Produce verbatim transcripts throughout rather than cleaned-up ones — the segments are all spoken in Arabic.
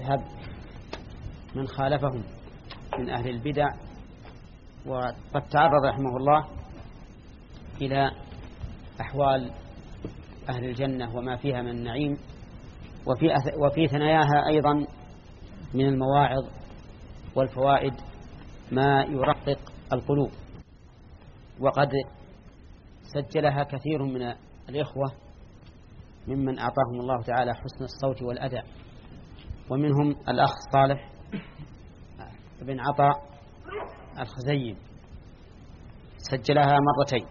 مذهب من خالفهم من أهل البدع، وقد تعرض رحمه الله إلى أحوال أهل الجنة وما فيها من النعيم، وفي وفي ثناياها أيضا من المواعظ والفوائد ما يرقق القلوب. وقد سجلها كثير من الإخوة ممن أعطاهم الله تعالى حسن الصوت والأداء، ومنهم الأخ صالح بن عطاء الخزيم سجلها مرتين،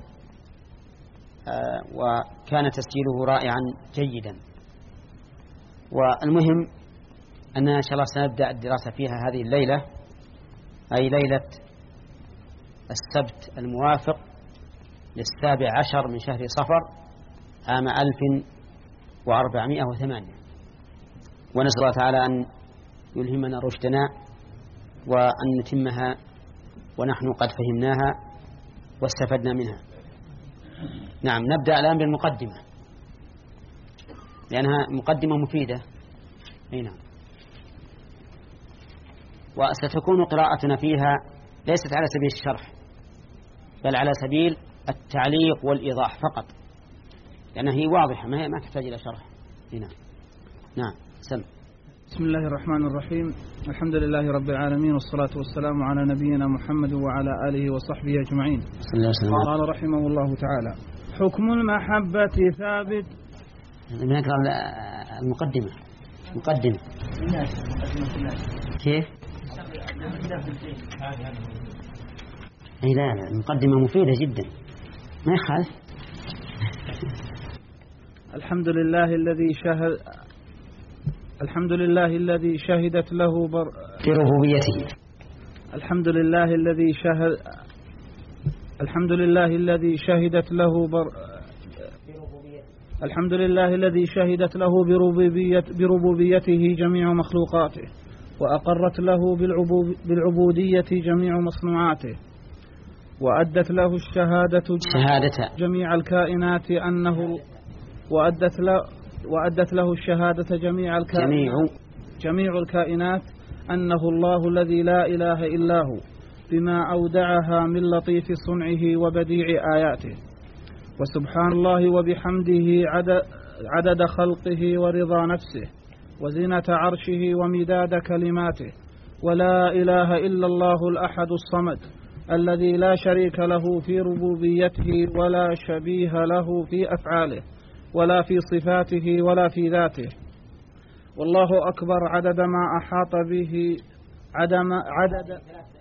وكان تسجيله رائعا جيدا. والمهم أننا إن شاء الله سنبدأ الدراسة فيها هذه الليلة، أي ليلة السبت الموافق للسابع عشر من شهر صفر عام ألف وأربعمائة وثمانية، ونسأل الله تعالى أن يلهمنا رشدنا وأن نتمها ونحن قد فهمناها واستفدنا منها. نعم، نبدأ الآن بالمقدمة لأنها مقدمة مفيدة. أي نعم. وستكون قراءتنا فيها ليست على سبيل الشرح بل على سبيل التعليق والإيضاح فقط، لأنها هي واضحة ما, ما تحتاج إلى شرح. نعم نعم سم. بسم الله الرحمن الرحيم. الحمد لله رب العالمين، والصلاة والسلام على نبينا محمد وعلى آله وصحبه أجمعين. قال رحمه الله تعالى: حكم المحبة ثابت. نقرأ المقدمة. مقدمة كيف؟ أي لا لا المقدمة مفيدة جدا ما يخالف. الحمد لله الذي شهد الحمد لله الذي شهدت له بر... بربوبيته. الحمد لله الذي شهد الحمد لله الذي شهدت له بر... الحمد لله الذي شهدت له بربوبية... بربوبيته جميع مخلوقاته، وأقرت له بالعبو... بالعبودية جميع مصنوعاته، وأدت له الشهادة شهادة جميع الكائنات أنه وأدت له وأدت له الشهادة جميع الكائنات جميع جميع الكائنات أنه الله الذي لا إله إلا هو، بما أودعها من لطيف صنعه وبديع آياته. وسبحان الله وبحمده عدد, عدد خلقه ورضا نفسه وزنة عرشه ومداد كلماته. ولا إله إلا الله الأحد الصمد الذي لا شريك له في ربوبيته ولا شبيه له في أفعاله ولا في صفاته ولا في ذاته. والله أكبر عدد ما أحاط به عدم عدد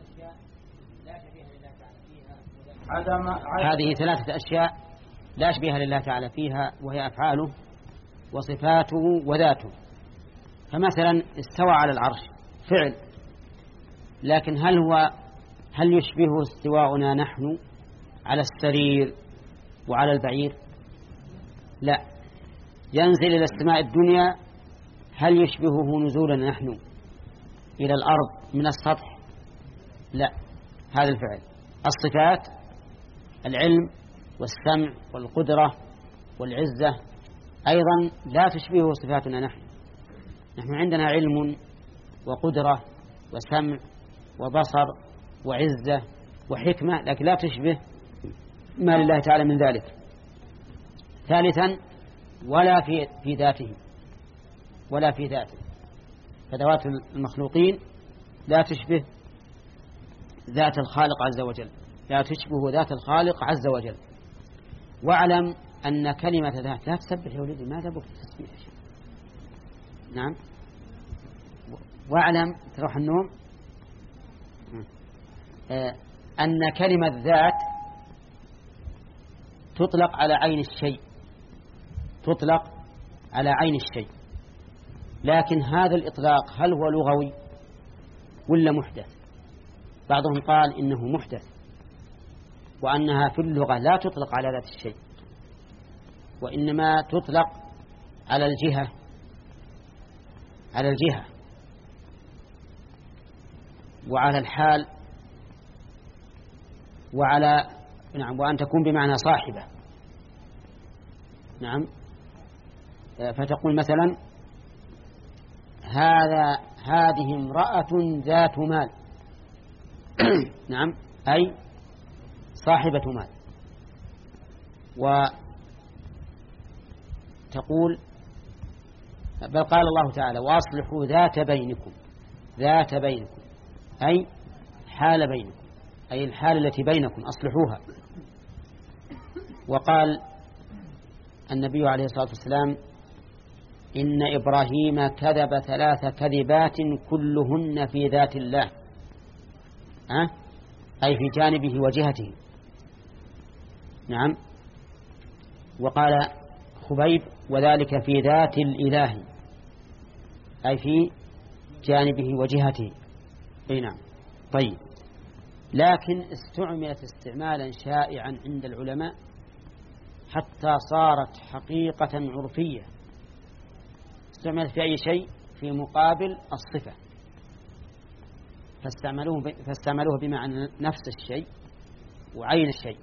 عدم هذه ثلاثة أشياء لا شبيه لله تعالى فيها، وهي أفعاله وصفاته وذاته. فمثلا استوى على العرش فعل، لكن هل هو هل يشبه استواؤنا نحن على السرير وعلى البعير؟ لا. ينزل إلى السماء الدنيا، هل يشبهه نزولنا نحن إلى الأرض من السطح؟ لا. هذا الفعل. الصفات العلم والسمع والقدرة والعزة أيضا لا تشبهه صفاتنا نحن. نحن عندنا علم وقدرة وسمع وبصر وعزة وحكمة، لكن لا تشبه ما لله تعالى من ذلك. ثالثا ولا في في ذاته ولا في ذاته فذوات المخلوقين لا تشبه ذات الخالق عز وجل، لا تشبه ذات الخالق عز وجل. واعلم أن كلمة ذات لا تسبح يا ولدي، ما تبغى تسبيح. نعم. واعلم تروح النوم أن كلمة ذات تطلق على عين الشيء، تطلق على عين الشيء، لكن هذا الإطلاق هل هو لغوي ولا محدث؟ بعضهم قال إنه محدث، وأنها في اللغة لا تطلق على ذات الشيء، وإنما تطلق على الجهة على الجهة وعلى الحال وعلى نعم وأن تكون بمعنى صاحبة. نعم. فتقول مثلا هذا هذه امرأة ذات مال. نعم، أي صاحبة مال. وتقول بل قال الله تعالى وأصلحوا ذات بينكم، ذات بينكم أي حال بينكم، أي الحال التي بينكم أصلحوها. وقال النبي عليه الصلاة والسلام إن إبراهيم كذب ثلاث كذبات كلهن في ذات الله، أه؟ أي في جانبه وجهته. نعم. وقال خبيب وذلك في ذات الإله، أي في جانبه وجهته. أي نعم. طيب، لكن استعملت استعمالا شائعا عند العلماء حتى صارت حقيقة عرفية. استعملت في أي شيء في مقابل الصفة، فاستعملوه, فاستعملوه بمعنى نفس الشيء وعين الشيء.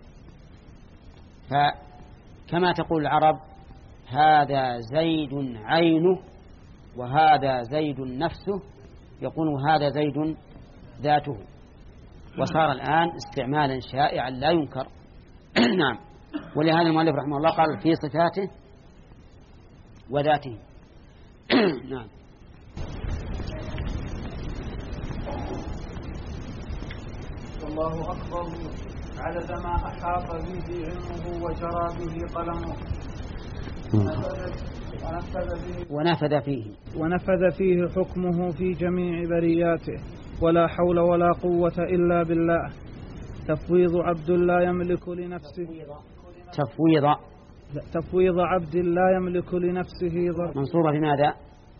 فكما تقول العرب هذا زيد عينه وهذا زيد نفسه، يقول هذا زيد ذاته. وصار الآن استعمالا شائعا لا ينكر. نعم. ولهذا المؤلف رحمه الله قال في صفاته وذاته. نعم. والله أكبر عدد ما أحاط به علمه وجرى به قلمه ونفذ فيه ونفذ فيه حكمه في جميع برياته، ولا حول ولا قوة إلا بالله. تفويض عبد لا يملك لنفسه تفويض تفويض عبد لا يملك لنفسه ضر. منصوبة بماذا؟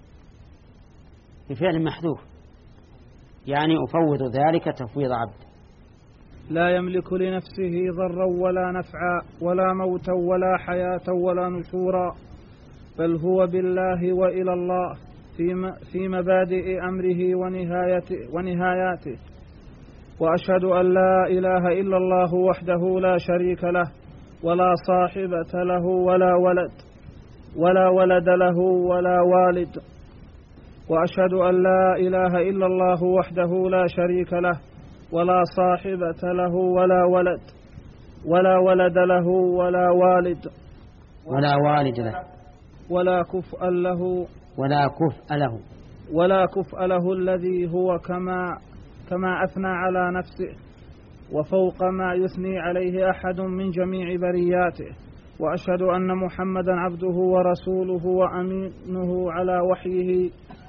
بفعل محذوف، يعني أفوض ذلك تفويض عبد لا يملك لنفسه ضرا ولا نفعا ولا موتا ولا حياة ولا نشورا، بل هو بالله وإلى الله في مبادئ أمره ونهايته, ونهاياته. وأشهد أن لا إله إلا الله وحده لا شريك له ولا صاحبة له ولا ولد ولا ولد له ولا والد. وأشهد أن لا إله إلا الله وحده لا شريك له ولا صاحبة له ولا ولد ولا ولد له ولا والد ولا والد له ولا كفء له ولا كفء له ولا كفء له الذي هو كما كما أثنى على نفسه وفوق ما يثني عليه أحد من جميع برياته. وأشهد أن محمدا عبده ورسوله وأمينه على وحيه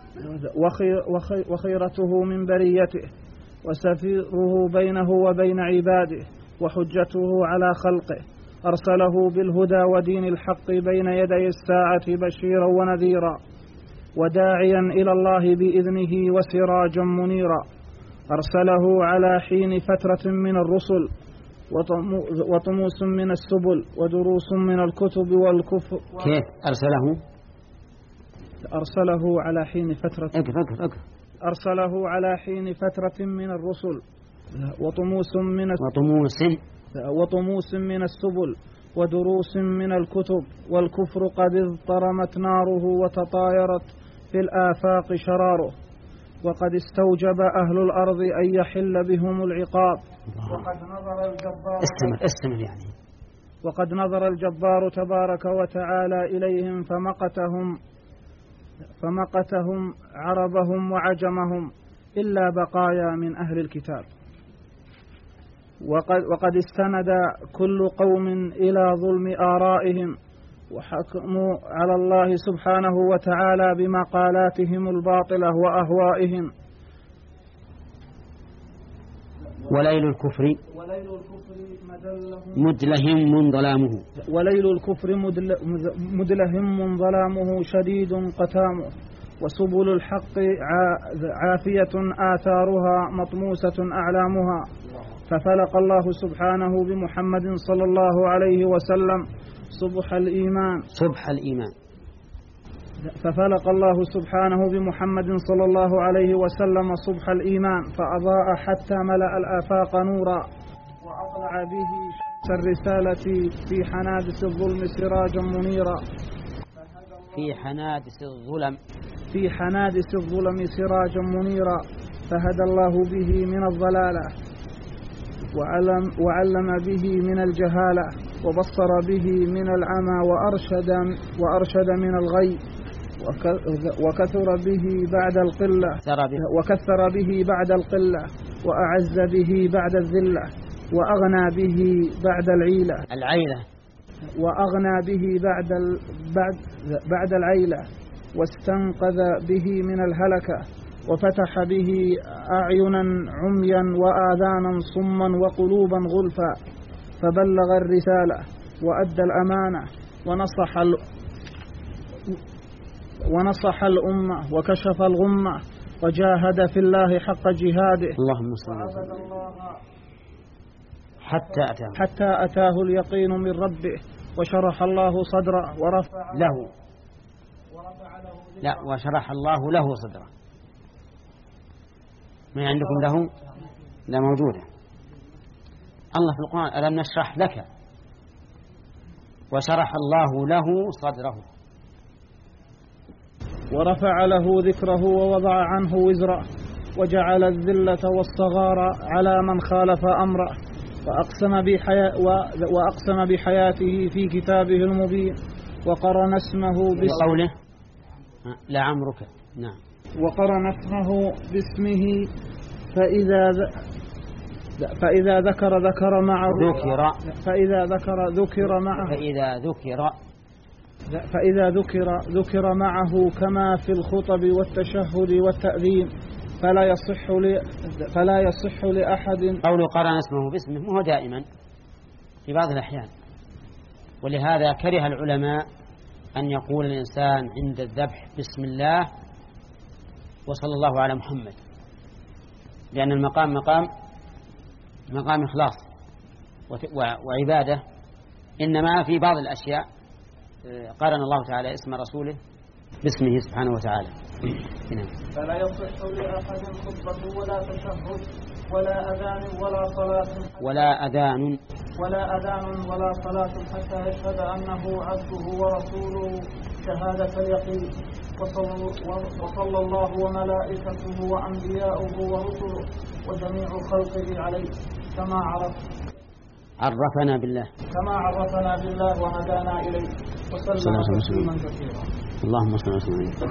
وخيرته من بريته وسفيره بينه وبين عباده وحجته على خلقه. أرسله بالهدى ودين الحق بين يدي الساعة بشيرا ونذيرا وداعيا إلى الله بإذنه وسراجا منيرا. أرسله على حين فترة من الرسل وطموس من السبل ودروس من الكتب والكفر. كيف أرسله؟ أرسله على حين فترة أقرأ أقرأ أقرأ. أرسله على حين فترة من الرسل وطموس من وطموس وطموس من السبل ودروس من الكتب والكفر قد اضطرمت ناره وتطايرت في الآفاق شراره، وقد استوجب أهل الأرض أن يحل بهم العقاب. وقد نظر الجبار استمر استمر يعني وقد نظر الجبار تبارك وتعالى إليهم فمقتهم فمقتهم عربهم وعجمهم إلا بقايا من أهل الكتاب. وقد, وقد استند كل قوم إلى ظلم آرائهم وحكموا على الله سبحانه وتعالى بمقالاتهم الباطلة وأهوائهم. وليل الكفر وليل الكفر مدلهم ظلامه وليل الكفر مدلهم ظلامه شديد قتامه، وسبل الحق عافية آثارها مطموسة أعلامها. ففلق الله سبحانه بمحمد صلى الله عليه وسلم صبح الإيمان صبح الإيمان ففلق الله سبحانه بمحمد صلى الله عليه وسلم صبح الإيمان فأضاء حتى ملأ الآفاق نورا، وأطلع به شمس الرسالة في حنادس الظلم سراجا منيرا. في حنادس الظلم في حنادس الظلم سراجا منيرا فهدى الله به من الضلالة وعلم, وعلم به من الجهالة وبصر به من العمى وأرشد, وأرشد من الغي وكثر به بعد القلة وكثر به بعد القلة وأعز به بعد الذلة وأغنى به بعد العيلة العيلة وأغنى به بعد ال... بعد بعد العيلة واستنقذ به من الهلكة وفتح به أعينا عميا وآذانا صما وقلوبا غلفا فبلغ الرسالة وأدى الأمانة ونصح ال... ونصح الأمة وكشف الغمة وجاهد في الله حق جهاده اللهم صل وسلم حتى أتاه حتى أتاه اليقين من ربه وشرح الله صدره ورفع له لا وشرح الله له صدره. ما عندكم له؟ لا موجودة. الله في القرآن ألم نشرح لك وشرح الله له صدره ورفع له ذكره ووضع عنه وزره وجعل الذلة والصغار على من خالف أمره وأقسم, بحيا وأقسم بحياته في كتابه المبين وقرن اسمه بقوله لعمرك. نعم. وقرن اسمه باسمه فإذا فإذا ذكر ذكر معه ذكر فإذا ذكر ذكر معه فإذا ذكر فإذا ذكر ذكر معه كما في الخطب والتشهد والتأذين فلا يصح ل... فلا يصح لأحد قول قرن اسمه باسمه هو دائما في بعض الأحيان. ولهذا كره العلماء أن يقول الإنسان عند الذبح بسم الله وصلى الله على محمد، لأن المقام مقام مقام إخلاص وعبادة. إنما في بعض الأشياء قارن الله تعالى اسم رسوله باسمه سبحانه وتعالى. فلا يصح لأحد خطبة ولا تشهد ولا أذان ولا صلاة ولا أذان ولا أذان ولا صلاة حتى يشهد أنه عبده ورسوله شهادة اليقين وصلى الله وملائكته وأنبياؤه ورسله وجميع خلقه عليه كما عرف عرفنا بالله كما عرفنا بالله وهدانا إليه وسلم تسليما كثيرا. اللهم صل وسلم.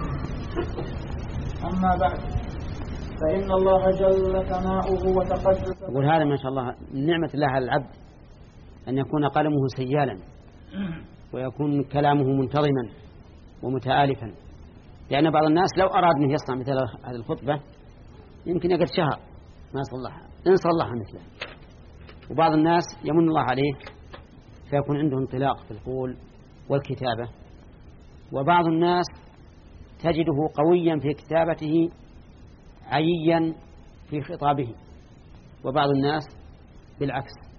أما بعد فإن الله جل ثناؤه وتقدس. يقول هذا ما شاء الله نعمة الله على العبد أن يكون قلمه سيالا ويكون كلامه منتظما ومتآلفا، لأن بعض الناس لو أراد أن يصنع مثل هذه الخطبة يمكن يقعد شهر ما صلحها إن صلحها مثله. وبعض الناس يمن الله عليه فيكون عنده انطلاق في القول والكتابة، وبعض الناس تجده قويا في كتابته عييا في خطابه، وبعض الناس بالعكس.